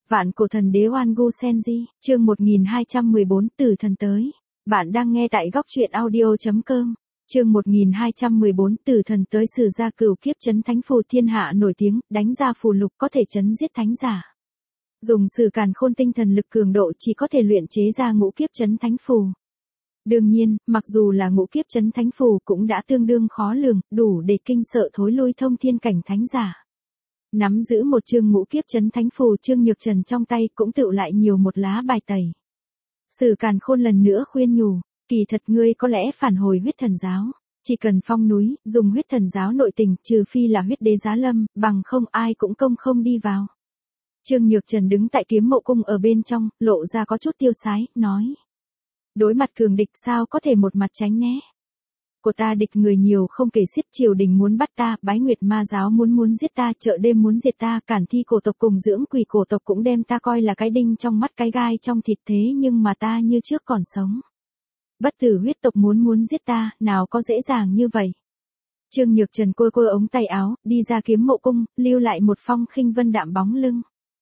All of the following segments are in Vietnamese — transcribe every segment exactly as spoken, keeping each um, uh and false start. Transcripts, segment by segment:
Vạn cổ thần đế Oan Gu Senji, chương một nghìn hai trăm mười bốn, Tử thần tới. Bạn đang nghe tại góc truyện audio chấm com. Chương một nghìn hai trăm mười bốn, Tử thần tới. Sử gia cửu kiếp chấn thánh phù thiên hạ nổi tiếng, đánh ra phù lục có thể chấn giết thánh giả. Dùng Sử Càn Khôn tinh thần lực cường độ chỉ có thể luyện chế ra ngũ kiếp chấn thánh phù. Đương nhiên, mặc dù là ngũ kiếp chấn thánh phù cũng đã tương đương khó lường, đủ để kinh sợ thối lui thông thiên cảnh thánh giả. Nắm giữ một chương ngũ kiếp chấn thánh phù, Trương Nhược Trần trong tay cũng tựu lại nhiều một lá bài tẩy. Sử Càn Khôn lần nữa khuyên nhủ, kỳ thật ngươi có lẽ phản hồi huyết thần giáo, chỉ cần phong núi, dùng huyết thần giáo nội tình, trừ phi là huyết đế giá lâm, bằng không ai cũng công không đi vào. Trương Nhược Trần đứng tại kiếm mộ cung ở bên trong, lộ ra có chút tiêu sái, nói. Đối mặt cường địch sao có thể một mặt tránh né. Của ta địch người nhiều không kể xiết, triều đình muốn bắt ta, bái nguyệt ma giáo muốn muốn giết ta, chợ đêm muốn diệt ta, cản thi cổ tộc cùng dưỡng quỷ cổ tộc cũng đem ta coi là cái đinh trong mắt, cái gai trong thịt, thế nhưng mà ta như trước còn sống. Bất tử huyết tộc muốn muốn giết ta, nào có dễ dàng như vậy. Trương Nhược Trần côi côi ống tay áo, đi ra kiếm mộ cung, lưu lại một phong khinh vân đạm bóng lưng.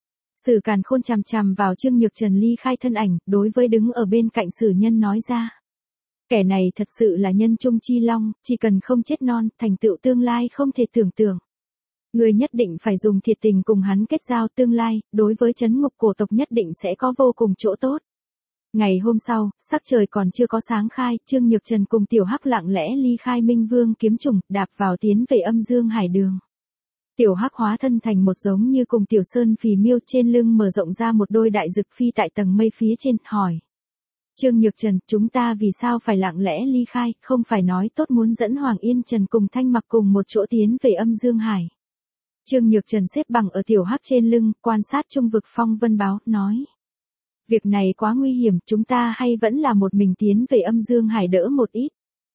Sử Càn Khôn chằm chằm vào Trương Nhược Trần ly khai thân ảnh, đối với đứng ở bên cạnh Sử Nhân nói ra. Kẻ này thật sự là nhân trung chi long, chỉ cần không chết non, thành tựu tương lai không thể tưởng tượng. Người nhất định phải dùng thiệt tình cùng hắn kết giao, tương lai, đối với trấn ngục cổ tộc nhất định sẽ có vô cùng chỗ tốt. Ngày hôm sau, sắc trời còn chưa có sáng khai, Trương Nhược Trần cùng Tiểu Hắc lặng lẽ ly khai Minh Vương kiếm trùng, đạp vào tiến về Âm Dương Hải Đường. Tiểu Hắc hóa thân thành một giống như cùng Tiểu Sơn phì miêu, trên lưng mở rộng ra một đôi đại dực phi tại tầng mây phía trên, hỏi. Trương Nhược Trần, chúng ta vì sao phải lặng lẽ ly khai, không phải nói tốt muốn dẫn Hoàng Yên Trần cùng Thanh Mặc cùng một chỗ tiến về Âm Dương Hải. Trương Nhược Trần xếp bằng ở Tiểu Hắc trên lưng, quan sát trung vực phong vân báo, nói. Việc này quá nguy hiểm, chúng ta hay vẫn là một mình tiến về Âm Dương Hải đỡ một ít.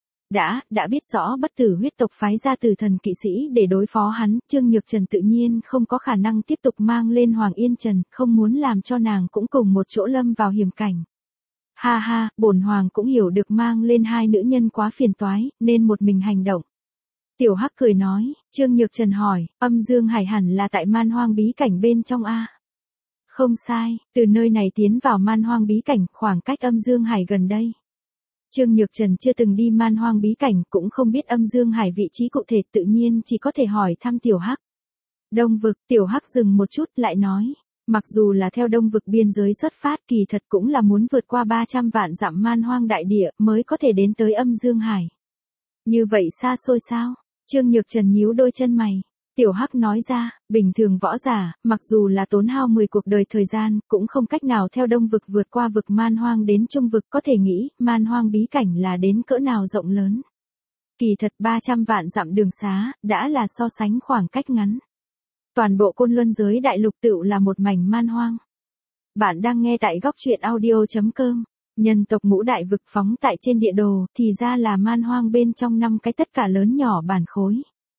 Đã, đã biết rõ bất tử huyết tộc phái ra tử thần kỵ sĩ để đối phó hắn, Trương Nhược Trần tự nhiên không có khả năng tiếp tục mang lên Hoàng Yên Trần, không muốn làm cho nàng cũng cùng một chỗ lâm vào hiểm cảnh. Ha ha, bổn hoàng cũng hiểu được mang lên hai nữ nhân quá phiền toái, nên một mình hành động. Tiểu Hắc cười nói. Trương Nhược Trần hỏi, Âm Dương Hải hẳn là tại Man Hoang bí cảnh bên trong a? Không sai, từ nơi này tiến vào Man Hoang bí cảnh, khoảng cách Âm Dương Hải gần đây. Trương Nhược Trần chưa từng đi Man Hoang bí cảnh, cũng không biết Âm Dương Hải vị trí cụ thể, tự nhiên chỉ có thể hỏi thăm Tiểu Hắc. Đông vực, Tiểu Hắc dừng một chút, lại nói. Mặc dù là theo đông vực biên giới xuất phát, kỳ thật cũng là muốn vượt qua ba trăm vạn dặm Man Hoang đại địa mới có thể đến tới Âm Dương Hải. Như vậy xa xôi sao? Trương Nhược Trần nhíu đôi chân mày. Tiểu Hắc nói ra, bình thường võ giả, mặc dù là tốn hao mười cuộc đời thời gian, cũng không cách nào theo đông vực vượt qua vực Man Hoang đến trung vực, có thể nghĩ, Man Hoang bí cảnh là đến cỡ nào rộng lớn. Kỳ thật ba trăm vạn dặm đường xá, đã là so sánh khoảng cách ngắn. Toàn bộ Côn Luân giới đại lục tựu là một mảnh man hoang. Bạn đang nghe tại góc truyện audio chấm com. Nhân tộc ngũ đại vực phóng tại trên địa đồ, thì ra là man hoang bên trong năm cái tất cả lớn nhỏ bản khối.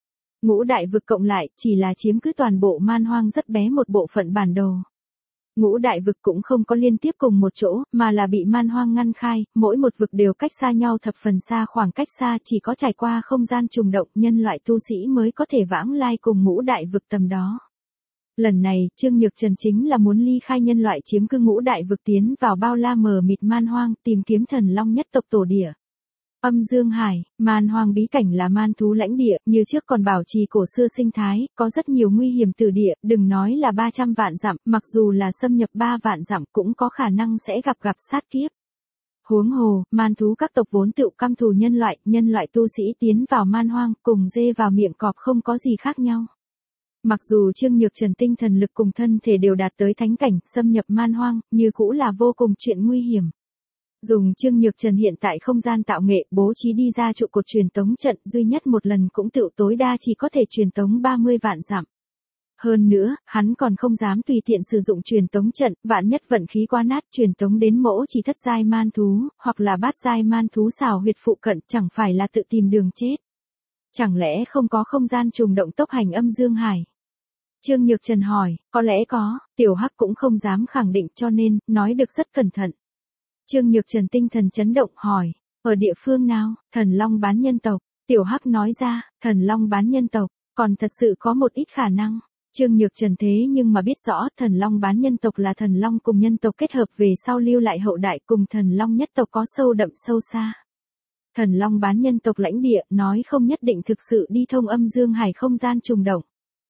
Ngũ đại vực cộng lại, chỉ là chiếm cứ toàn bộ man hoang rất bé một bộ phận bản đồ. Ngũ đại vực cũng không có liên tiếp cùng một chỗ, mà là bị man hoang ngăn khai, mỗi một vực đều cách xa nhau thập phần xa, khoảng cách xa chỉ có trải qua không gian trùng động, nhân loại tu sĩ mới có thể vãng lai cùng ngũ đại vực tầm đó. Lần này, Trương Nhược Trần chính là muốn ly khai nhân loại chiếm cư ngũ đại vực tiến vào bao la mờ mịt man hoang, tìm kiếm thần long nhất tộc tổ địa. Âm Dương Hải, Man Hoang bí cảnh là man thú lãnh địa, như trước còn bảo trì cổ xưa sinh thái, có rất nhiều nguy hiểm từ địa, đừng nói là ba trăm vạn dặm, mặc dù là xâm nhập ba vạn dặm cũng có khả năng sẽ gặp gặp sát kiếp. Huống hồ, man thú các tộc vốn tự căm thù nhân loại, nhân loại tu sĩ tiến vào man hoang, cùng dê vào miệng cọp không có gì khác nhau. Mặc dù Trương Nhược Trần tinh thần lực cùng thân thể đều đạt tới thánh cảnh, xâm nhập man hoang, như cũ là vô cùng chuyện nguy hiểm. Dùng Trương Nhược Trần hiện tại không gian tạo nghệ, bố trí đi ra trụ cột truyền tống trận, duy nhất một lần cũng tựu tối đa chỉ có thể truyền tống ba mươi vạn dặm. Hơn nữa, hắn còn không dám tùy tiện sử dụng truyền tống trận, vạn nhất vận khí quá nát, truyền tống đến mỗ chỉ thất giai man thú, hoặc là bát giai man thú xào huyệt phụ cận, chẳng phải là tự tìm đường chết. Chẳng lẽ không có không gian trùng động tốc hành Âm Dương Hải? Trương Nhược Trần hỏi, có lẽ có, Tiểu Hắc cũng không dám khẳng định, cho nên, nói được rất cẩn thận. Trương Nhược Trần tinh thần chấn động, hỏi, ở địa phương nào? Thần Long bán nhân tộc. Tiểu Hắc nói ra, Thần Long bán nhân tộc, còn thật sự có một ít khả năng. Trương Nhược Trần thế nhưng mà biết rõ thần long bán nhân tộc là thần long cùng nhân tộc kết hợp về sau lưu lại hậu đại cùng thần long nhất tộc có sâu đậm sâu xa. Thần long bán nhân tộc lãnh địa nói không nhất định thực sự đi thông âm dương hải không gian trùng động.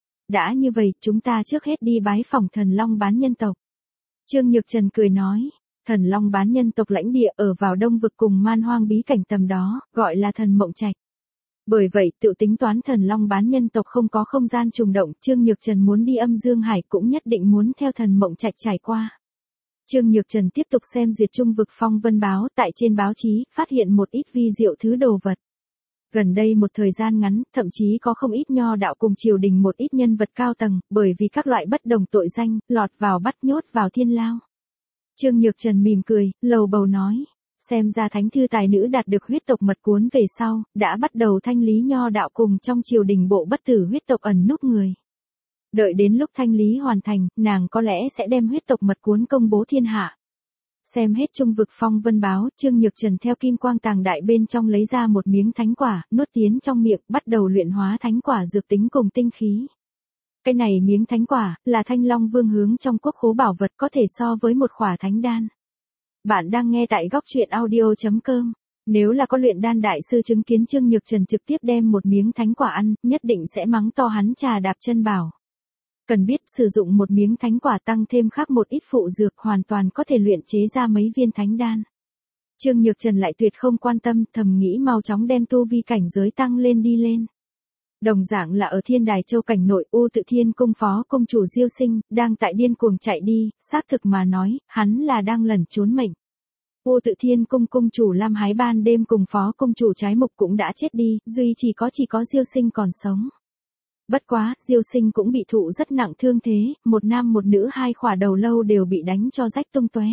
Đã như vậy chúng ta trước hết đi bái phỏng thần long bán nhân tộc. Trương Nhược Trần cười nói, thần long bán nhân tộc lãnh địa ở vào đông vực cùng man hoang bí cảnh tầm đó, gọi là thần mộng trạch. Bởi vậy tự tính toán thần long bán nhân tộc không có không gian trùng động, Trương Nhược Trần muốn đi âm dương hải cũng nhất định muốn theo thần mộng trạch trải qua. Trương Nhược Trần tiếp tục xem duyệt trung vực phong vân báo, tại trên báo chí, phát hiện một ít vi diệu thứ đồ vật. Gần đây một thời gian ngắn, thậm chí có không ít nho đạo cùng triều đình một ít nhân vật cao tầng, bởi vì các loại bất đồng tội danh, lọt vào bắt nhốt vào thiên lao. Trương Nhược Trần mỉm cười, lầu bầu nói, xem ra thánh thư tài nữ đạt được huyết tộc mật cuốn về sau, đã bắt đầu thanh lý nho đạo cùng trong triều đình bộ bất tử huyết tộc ẩn núp người. Đợi đến lúc thanh lý hoàn thành, nàng có lẽ sẽ đem huyết tộc mật cuốn công bố thiên hạ. Xem hết trung vực phong vân báo, Trương Nhược Trần theo kim quang tàng đại bên trong lấy ra một miếng thánh quả, nuốt tiến trong miệng, bắt đầu luyện hóa thánh quả dược tính cùng tinh khí. Cái này miếng thánh quả, là Thanh Long Vương hướng trong quốc khố bảo vật có thể so với một khỏa thánh đan. Bạn đang nghe tại góc truyện audio chấm com. Nếu là có luyện đan đại sư chứng kiến Trương Nhược Trần trực tiếp đem một miếng thánh quả ăn, nhất định sẽ mắng to hắn trà đạp chân bảo. Cần biết sử dụng một miếng thánh quả tăng thêm khác một ít phụ dược hoàn toàn có thể luyện chế ra mấy viên thánh đan. Trương Nhược Trần lại tuyệt không quan tâm, thầm nghĩ mau chóng đem tu vi cảnh giới tăng lên đi lên. Đồng dạng là ở Thiên Đài Châu cảnh nội, U Tự Thiên cung phó cung chủ Diêu Sinh, đang tại điên cuồng chạy đi, xác thực mà nói, hắn là đang lẩn trốn mệnh. U Tự Thiên cung cung chủ Lam Hái ban đêm cùng phó cung chủ Trái Mục cũng đã chết đi, duy chỉ có chỉ có Diêu Sinh còn sống. Bất quá, Diêu Sinh cũng bị thụ rất nặng thương thế, một nam một nữ hai khỏa đầu lâu đều bị đánh cho rách tung tóe.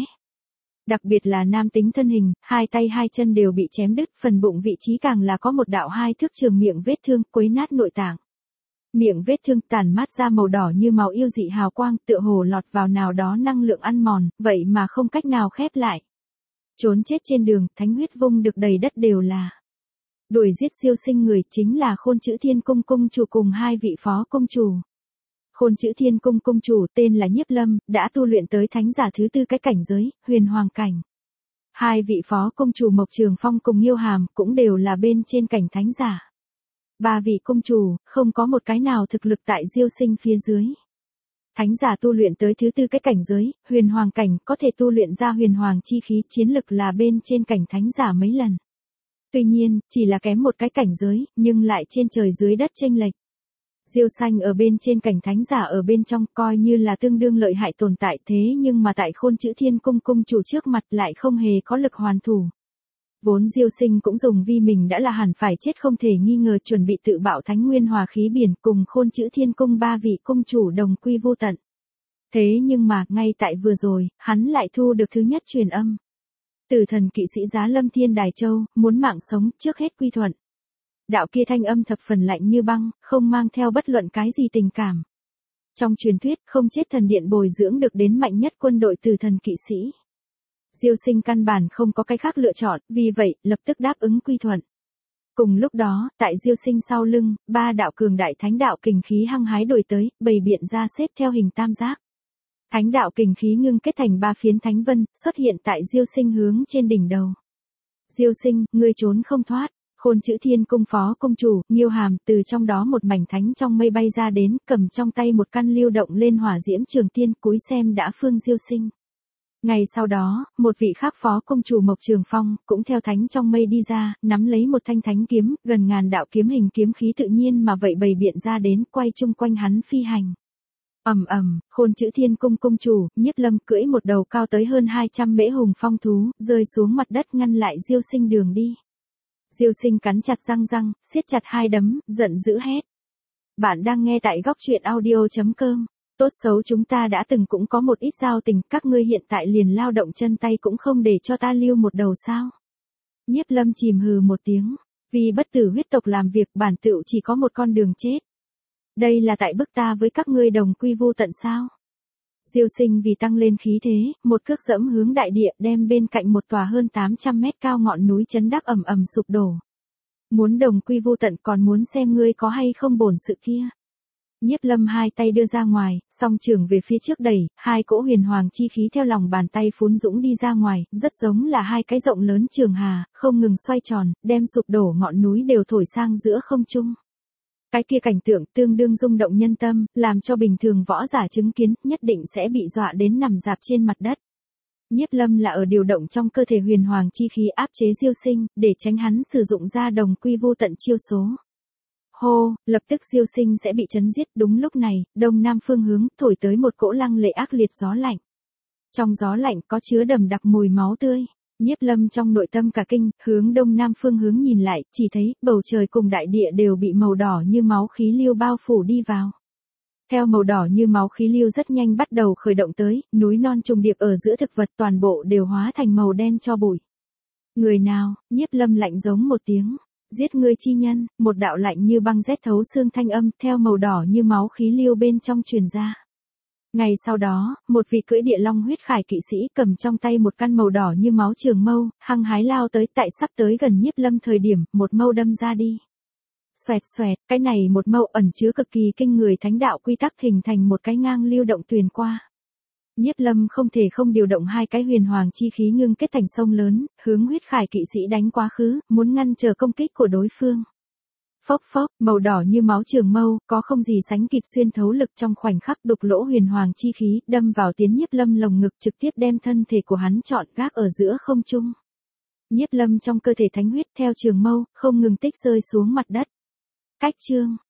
Đặc biệt là nam tính thân hình, hai tay hai chân đều bị chém đứt, phần bụng vị trí càng là có một đạo hai thước trường miệng vết thương, quấy nát nội tạng. Miệng vết thương tàn mát ra màu đỏ như màu yêu dị hào quang, tựa hồ lọt vào nào đó năng lượng ăn mòn, vậy mà không cách nào khép lại. Trốn chết trên đường, thánh huyết vung được đầy đất đều là. Đuổi giết Diêu Sinh người chính là Khôn Chữ Thiên cung cung chủ cùng hai vị phó cung chủ. Khôn Chữ Thiên cung cung chủ tên là Nhiếp Lâm, đã tu luyện tới thánh giả thứ tư cái cảnh giới, huyền hoàng cảnh. Hai vị phó cung chủ Mộc Trường Phong cùng Nhiêu Hàm cũng đều là bên trên cảnh thánh giả. Ba vị cung chủ, không có một cái nào thực lực tại Diêu Sinh phía dưới. Thánh giả tu luyện tới thứ tư cái cảnh giới, huyền hoàng cảnh có thể tu luyện ra huyền hoàng chi khí, chiến lực là bên trên cảnh thánh giả mấy lần. Tuy nhiên, chỉ là kém một cái cảnh giới, nhưng lại trên trời dưới đất chênh lệch. Diêu Xanh ở bên trên cảnh thánh giả ở bên trong coi như là tương đương lợi hại tồn tại, thế nhưng mà tại Khôn Chữ Thiên cung cung chủ trước mặt lại không hề có lực hoàn thủ. Vốn Diêu Sinh cũng dùng vi mình đã là hẳn phải chết không thể nghi ngờ, chuẩn bị tự bạo thánh nguyên hòa khí biển cùng Khôn Chữ Thiên cung ba vị cung chủ đồng quy vô tận. Thế nhưng mà, ngay tại vừa rồi, hắn lại thu được thứ nhất truyền âm. Tử thần kỵ sĩ Giá Lâm Thiên Đài Châu, muốn mạng sống, trước hết quy thuận. Đạo kia thanh âm thập phần lạnh như băng, không mang theo bất luận cái gì tình cảm. Trong truyền thuyết, không chết thần điện bồi dưỡng được đến mạnh nhất quân đội tử thần kỵ sĩ. Diêu Sinh căn bản không có cái khác lựa chọn, vì vậy, lập tức đáp ứng quy thuận. Cùng lúc đó, tại Diêu Sinh sau lưng, ba đạo cường đại thánh đạo kình khí hăng hái đuổi tới, bày biện ra xếp theo hình tam giác. Thánh đạo kình khí ngưng kết thành ba phiến thánh vân, xuất hiện tại Diêu Sinh hướng trên đỉnh đầu. Diêu Sinh, ngươi trốn không thoát. Khôn Chữ Thiên cung phó cung chủ, Nhiêu Hàm, từ trong đó một mảnh thánh trong mây bay ra đến, cầm trong tay một căn lưu động lên hỏa diễm trường tiên, cúi xem đã phương Diêu Sinh. Ngày sau đó, một vị khác phó cung chủ Mộc Trường Phong, cũng theo thánh trong mây đi ra, nắm lấy một thanh thánh kiếm, gần ngàn đạo kiếm hình kiếm khí tự nhiên mà vậy bày biện ra đến, quay chung quanh hắn phi hành. Ầm ầm, Khôn Chữ Thiên cung cung chủ, Nhiếp Lâm cưỡi một đầu cao tới hơn hai trăm mễ hùng phong thú, rơi xuống mặt đất ngăn lại Diêu Sinh đường đi. Diêu Sinh cắn chặt răng răng, siết chặt hai đấm, giận dữ hét. Bạn đang nghe tại góc truyện audio chấm com. Tốt xấu chúng ta đã từng cũng có một ít giao tình, các ngươi hiện tại liền lao động chân tay cũng không để cho ta lưu một đầu sao. Nhiếp Lâm chìm hừ một tiếng, vì bất tử huyết tộc làm việc bản tựu chỉ có một con đường chết. Đây là tại bức ta với các ngươi đồng quy vô tận sao. Diêu Sinh vì tăng lên khí thế, một cước dẫm hướng đại địa, đem bên cạnh một tòa hơn tám trăm mét cao ngọn núi chấn đắc ầm ầm sụp đổ. Muốn đồng quy vô tận, còn muốn xem ngươi có hay không bổn sự kia. Nhiếp Lâm hai tay đưa ra ngoài, song trường về phía trước đẩy, hai cỗ huyền hoàng chi khí theo lòng bàn tay phún dũng đi ra ngoài, rất giống là hai cái rộng lớn trường hà, không ngừng xoay tròn, đem sụp đổ ngọn núi đều thổi sang giữa không trung. Cái kia cảnh tượng tương đương rung động nhân tâm, làm cho bình thường võ giả chứng kiến, nhất định sẽ bị dọa đến nằm dạp trên mặt đất. Nhiếp Lâm là ở điều động trong cơ thể huyền hoàng chi khí áp chế Diêu Sinh, để tránh hắn sử dụng ra đồng quy vô tận chiêu số. Hô, lập tức Diêu Sinh sẽ bị chấn giết. Đúng lúc này, đông nam phương hướng thổi tới một cỗ lăng lệ ác liệt gió lạnh. Trong gió lạnh có chứa đậm đặc mùi máu tươi. Nhiếp Lâm trong nội tâm cả kinh, hướng đông nam phương hướng nhìn lại, chỉ thấy bầu trời cùng đại địa đều bị màu đỏ như máu khí lưu bao phủ đi vào. Theo màu đỏ như máu khí lưu rất nhanh bắt đầu khởi động tới, núi non trùng điệp ở giữa thực vật toàn bộ đều hóa thành màu đen cho bụi. Người nào? Nhiếp Lâm lạnh giống một tiếng. Giết ngươi chi nhân, một đạo lạnh như băng rét thấu xương thanh âm theo màu đỏ như máu khí lưu bên trong truyền ra. Ngày sau đó, một vị cưỡi địa long huyết khải kỵ sĩ cầm trong tay một căn màu đỏ như máu trường mâu, hăng hái lao tới, tại sắp tới gần Nhiếp Lâm thời điểm, một mâu đâm ra đi. Xoẹt xoẹt, cái này một mâu ẩn chứa cực kỳ kinh người thánh đạo quy tắc hình thành một cái ngang lưu động tuyền qua. Nhiếp Lâm không thể không điều động hai cái huyền hoàng chi khí ngưng kết thành sông lớn, hướng huyết khải kỵ sĩ đánh quá khứ, muốn ngăn trở công kích của đối phương. Phốc phốc, màu đỏ như máu trường mâu, có không gì sánh kịp xuyên thấu lực trong khoảnh khắc đục lỗ huyền hoàng chi khí, đâm vào tiến Nhiếp Lâm lồng ngực trực tiếp đem thân thể của hắn trọn gác ở giữa không trung. Nhiếp Lâm trong cơ thể thánh huyết theo trường mâu, không ngừng tích rơi xuống mặt đất. Cách chương